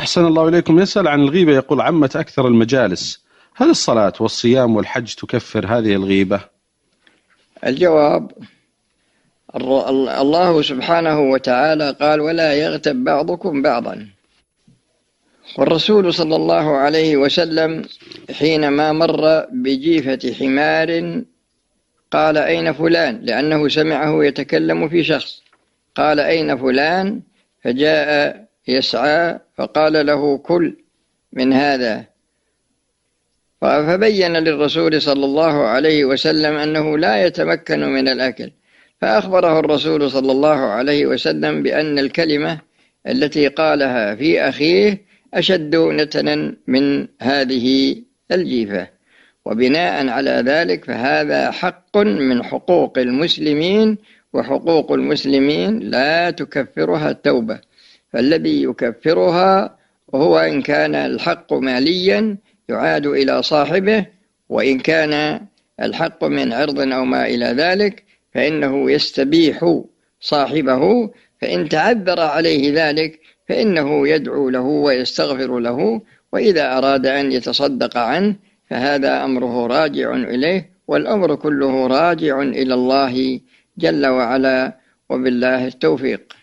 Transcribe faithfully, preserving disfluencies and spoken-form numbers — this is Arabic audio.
أحسن الله إليكم. يسأل عن الغيبة، يقول عمت أكثر المجالس، هل الصلاة والصيام والحج تكفر هذه الغيبة؟ الجواب: الله سبحانه وتعالى قال: ولا يغتب بعضكم بعضا. والرسول صلى الله عليه وسلم حينما مر بجيفة حمار قال: أين فلان؟ لأنه سمعه يتكلم في شخص. قال: أين فلان؟ فجاء يسعى فقال له: كل من هذا. فبين للرسول صلى الله عليه وسلم أنه لا يتمكن من الأكل، فأخبره الرسول صلى الله عليه وسلم بأن الكلمة التي قالها في أخيه أشد نتنا من هذه الجيفة. وبناء على ذلك فهذا حق من حقوق المسلمين، وحقوق المسلمين لا تكفرها التوبة، فالذي يكفرها هو إن كان الحق ماليا يعاد إلى صاحبه، وإن كان الحق من عرض أو ما إلى ذلك فإنه يستبيح صاحبه، فإن تعذر عليه ذلك فإنه يدعو له ويستغفر له، وإذا أراد أن يتصدق عنه فهذا أمره راجع إليه، والأمر كله راجع إلى الله جل وعلا، وبالله التوفيق.